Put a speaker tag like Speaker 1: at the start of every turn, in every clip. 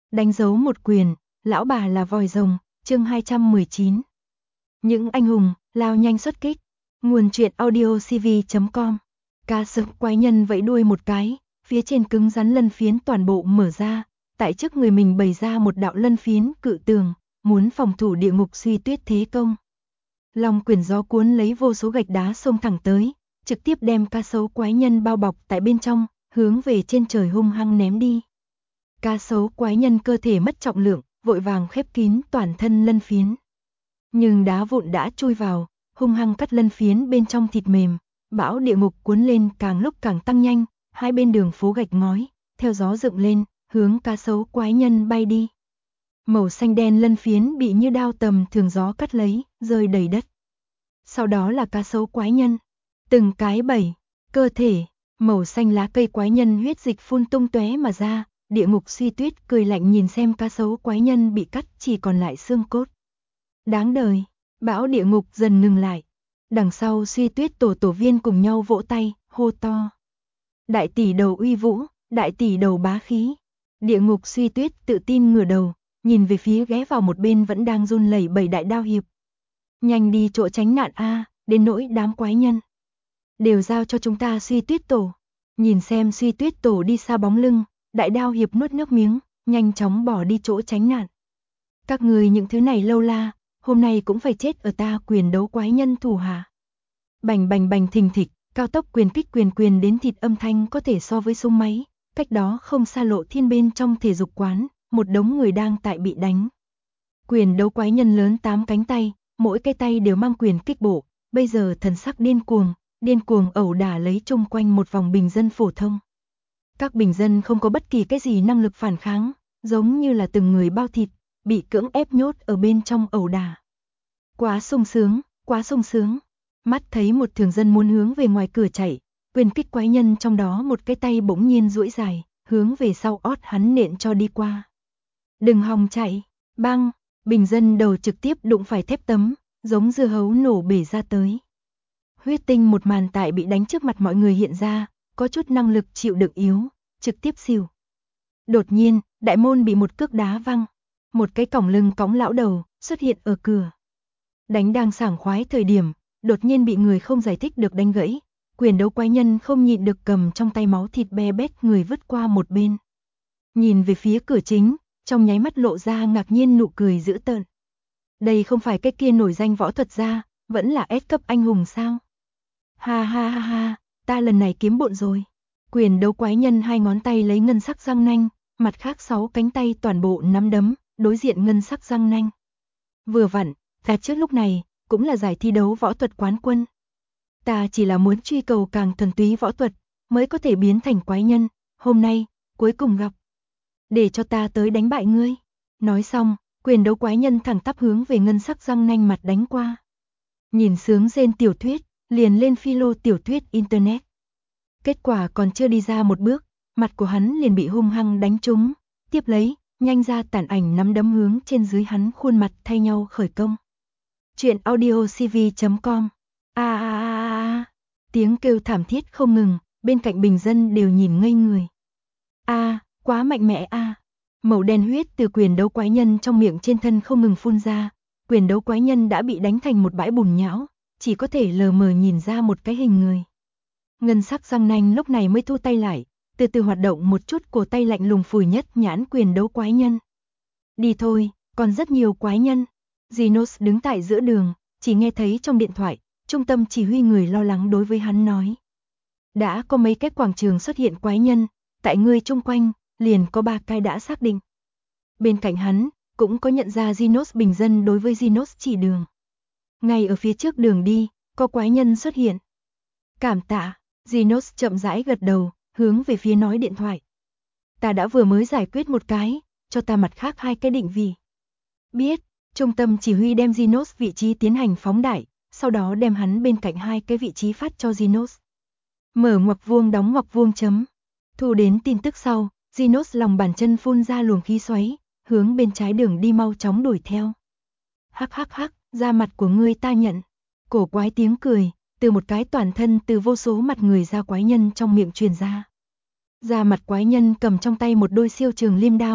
Speaker 1: Đánh dấu một quyền, lão bà là vòi rồng, chương 219. Những anh hùng, lao nhanh xuất kích. Nguồn truyện audiocv.com. Cá sấu quái nhân vẫy đuôi một cái, phía trên cứng rắn lân phiến toàn bộ mở ra, tại trước người mình bày ra một đạo lân phiến cự tường, muốn phòng thủ địa ngục Suy Tuyết thế công. Long quyền gió cuốn lấy vô số gạch đá xông thẳng tới, trực tiếp đem cá sấu quái nhân bao bọc tại bên trong, hướng về trên trời hung hăng ném đi. Cá sấu quái nhân cơ thể mất trọng lượng, vội vàng khép kín toàn thân lân phiến. Nhưng đá vụn đã chui vào, hung hăng cắt lân phiến bên trong thịt mềm, bão địa ngục cuốn lên càng lúc càng tăng nhanh, hai bên đường phố gạch ngói, theo gió dựng lên, hướng cá sấu quái nhân bay đi. Màu xanh đen lân phiến bị như đao tầm thường gió cắt lấy, rơi đầy đất. Sau đó là cá sấu quái nhân, từng cái bẩy, cơ thể, màu xanh lá cây quái nhân huyết dịch phun tung tóe mà ra. Địa ngục Suy Tuyết cười lạnh nhìn xem cá sấu quái nhân bị cắt chỉ còn lại xương cốt. Đáng đời, bão địa ngục dần ngừng lại. Đằng sau Suy Tuyết tổ viên cùng nhau vỗ tay, hô to. Đại tỷ đầu uy vũ, đại tỷ đầu bá khí. Địa ngục Suy Tuyết tự tin ngửa đầu, nhìn về phía ghé vào một bên vẫn đang run lẩy bẩy đại đao hiệp. Nhanh đi chỗ tránh nạn a, đến nỗi đám quái nhân. Đều giao cho chúng ta Suy Tuyết tổ. Nhìn xem Suy Tuyết tổ đi xa bóng lưng. Đại đao hiệp nuốt nước miếng, nhanh chóng bỏ đi chỗ tránh nạn. Các người những thứ này lâu la, hôm nay cũng phải chết ở ta quyền đấu quái nhân thủ hạ. Bành bành bành thình thịch, cao tốc quyền kích quyền đến thịt âm thanh có thể so với súng máy. Cách đó không xa Lộ Thiên bên trong thể dục quán, một đống người đang tại bị đánh. Quyền đấu quái nhân lớn 8 cánh tay, mỗi cái tay đều mang quyền kích bộ, bây giờ thần sắc điên cuồng ẩu đả lấy chung quanh một vòng bình dân phổ thông. Các bình dân không có bất kỳ cái gì năng lực phản kháng, giống như là từng người bao thịt, bị cưỡng ép nhốt ở bên trong ẩu đả. Quá sung sướng. Mắt thấy một thường dân muốn hướng về ngoài cửa chạy, quyền kích quái nhân trong đó một cái tay bỗng nhiên duỗi dài, hướng về sau ót hắn nện cho đi qua. Đừng hòng chạy, bang, bình dân đầu trực tiếp đụng phải thép tấm, giống dưa hấu nổ bể ra tới. Huyết tinh một màn tại bị đánh trước mặt mọi người hiện ra. Có chút năng lực chịu đựng yếu, trực tiếp xỉu. Đột nhiên, đại môn bị một cước đá văng, một cái còng lưng cõng lão đầu xuất hiện ở cửa. Đánh đang sảng khoái thời điểm, đột nhiên bị người không giải thích được đánh gãy, quyền đấu quái nhân không nhịn được cầm trong tay máu thịt be bét người vứt qua một bên. Nhìn về phía cửa chính, trong nháy mắt lộ ra ngạc nhiên nụ cười dữ tợn. Đây không phải cái kia nổi danh võ thuật gia, vẫn là S cấp anh hùng sao? Ha ha ha ha. Ta lần này kiếm bộn rồi. Quyền đấu quái nhân hai ngón tay lấy ngân sắc răng nanh, mặt khác 6 cánh tay toàn bộ nắm đấm, đối diện ngân sắc răng nanh. Vừa vặn, ta trước lúc này, cũng là giải thi đấu võ thuật quán quân. Ta chỉ là muốn truy cầu càng thuần túy võ thuật, mới có thể biến thành quái nhân, hôm nay, cuối cùng gặp. Để cho ta tới đánh bại ngươi. Nói xong, quyền đấu quái nhân thẳng tắp hướng về ngân sắc răng nanh mặt đánh qua. Nhìn sướng rên tiểu thuyết, liền lên philo tiểu thuyết internet. Kết quả còn chưa đi ra một bước, mặt của hắn liền bị hung hăng đánh trúng, tiếp lấy, nhanh ra tản ảnh nắm đấm hướng trên dưới hắn khuôn mặt thay nhau khởi công. Truyện audiocv.com. Tiếng kêu thảm thiết không ngừng, bên cạnh bình dân đều nhìn ngây người. Quá mạnh mẽ Màu đen huyết từ quyền đấu quái nhân trong miệng trên thân không ngừng phun ra, quyền đấu quái nhân đã bị đánh thành một bãi bùn nhão. Chỉ có thể lờ mờ nhìn ra một cái hình người. Ngân sắc răng nanh lúc này mới thu tay lại, từ từ hoạt động một chút cổ tay lạnh lùng phủi nhất nhãn quyền đấu quái nhân. Đi thôi, còn rất nhiều quái nhân. Genos đứng tại giữa đường, chỉ nghe thấy trong điện thoại, trung tâm chỉ huy người lo lắng đối với hắn nói. Đã có mấy cái quảng trường xuất hiện quái nhân, tại ngươi chung quanh, liền có 3 cái đã xác định. Bên cạnh hắn, cũng có nhận ra Genos bình dân đối với Genos chỉ đường. Ngay ở phía trước đường đi, có quái nhân xuất hiện. Cảm tạ, Genos chậm rãi gật đầu, hướng về phía nói điện thoại. Ta đã vừa mới giải quyết một cái, cho ta mặt khác 2 cái định vị. Biết, trung tâm chỉ huy đem Genos vị trí tiến hành phóng đại, sau đó đem hắn bên cạnh 2 cái vị trí phát cho Genos. Mở ngoặc vuông đóng ngoặc vuông chấm. Thu đến tin tức sau, Genos lòng bàn chân phun ra luồng khí xoáy, hướng bên trái đường đi mau chóng đuổi theo. Hắc hắc hắc. Da mặt của ngươi ta nhận. Cổ quái tiếng cười, từ một cái toàn thân từ vô số mặt người da quái nhân trong miệng truyền ra. Da mặt quái nhân cầm trong tay một đôi siêu trường liêm đao,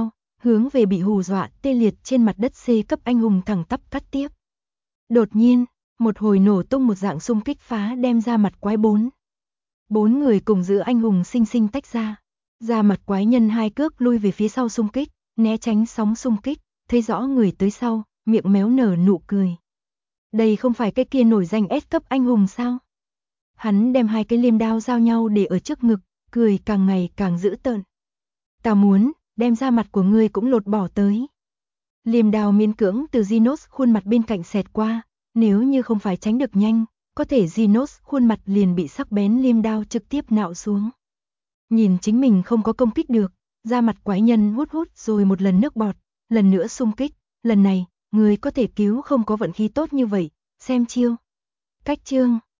Speaker 1: hướng về bị hù dọa tê liệt trên mặt đất C cấp anh hùng thẳng tắp cắt tiếp. Đột nhiên, một hồi nổ tung một dạng xung kích phá đem ra mặt quái bốn người cùng giữ anh hùng sinh sinh tách ra. Ra mặt quái nhân hai cước lui về phía sau xung kích, né tránh sóng xung kích, thấy rõ người tới sau, miệng méo nở nụ cười. Đây không phải cái kia nổi danh S cấp anh hùng sao? Hắn đem hai cái liêm đao giao nhau để ở trước ngực, cười càng ngày càng dữ tợn. Ta muốn, đem da mặt của ngươi cũng lột bỏ tới. Liêm đao miễn cưỡng từ Genos khuôn mặt bên cạnh xẹt qua, nếu như không phải tránh được nhanh, có thể Genos khuôn mặt liền bị sắc bén liêm đao trực tiếp nạo xuống. Nhìn chính mình không có công kích được, da mặt quái nhân hút rồi một lần nước bọt, lần nữa xung kích, lần này, người có thể cứu không có vận khí tốt như vậy, xem chiêu. Cách chương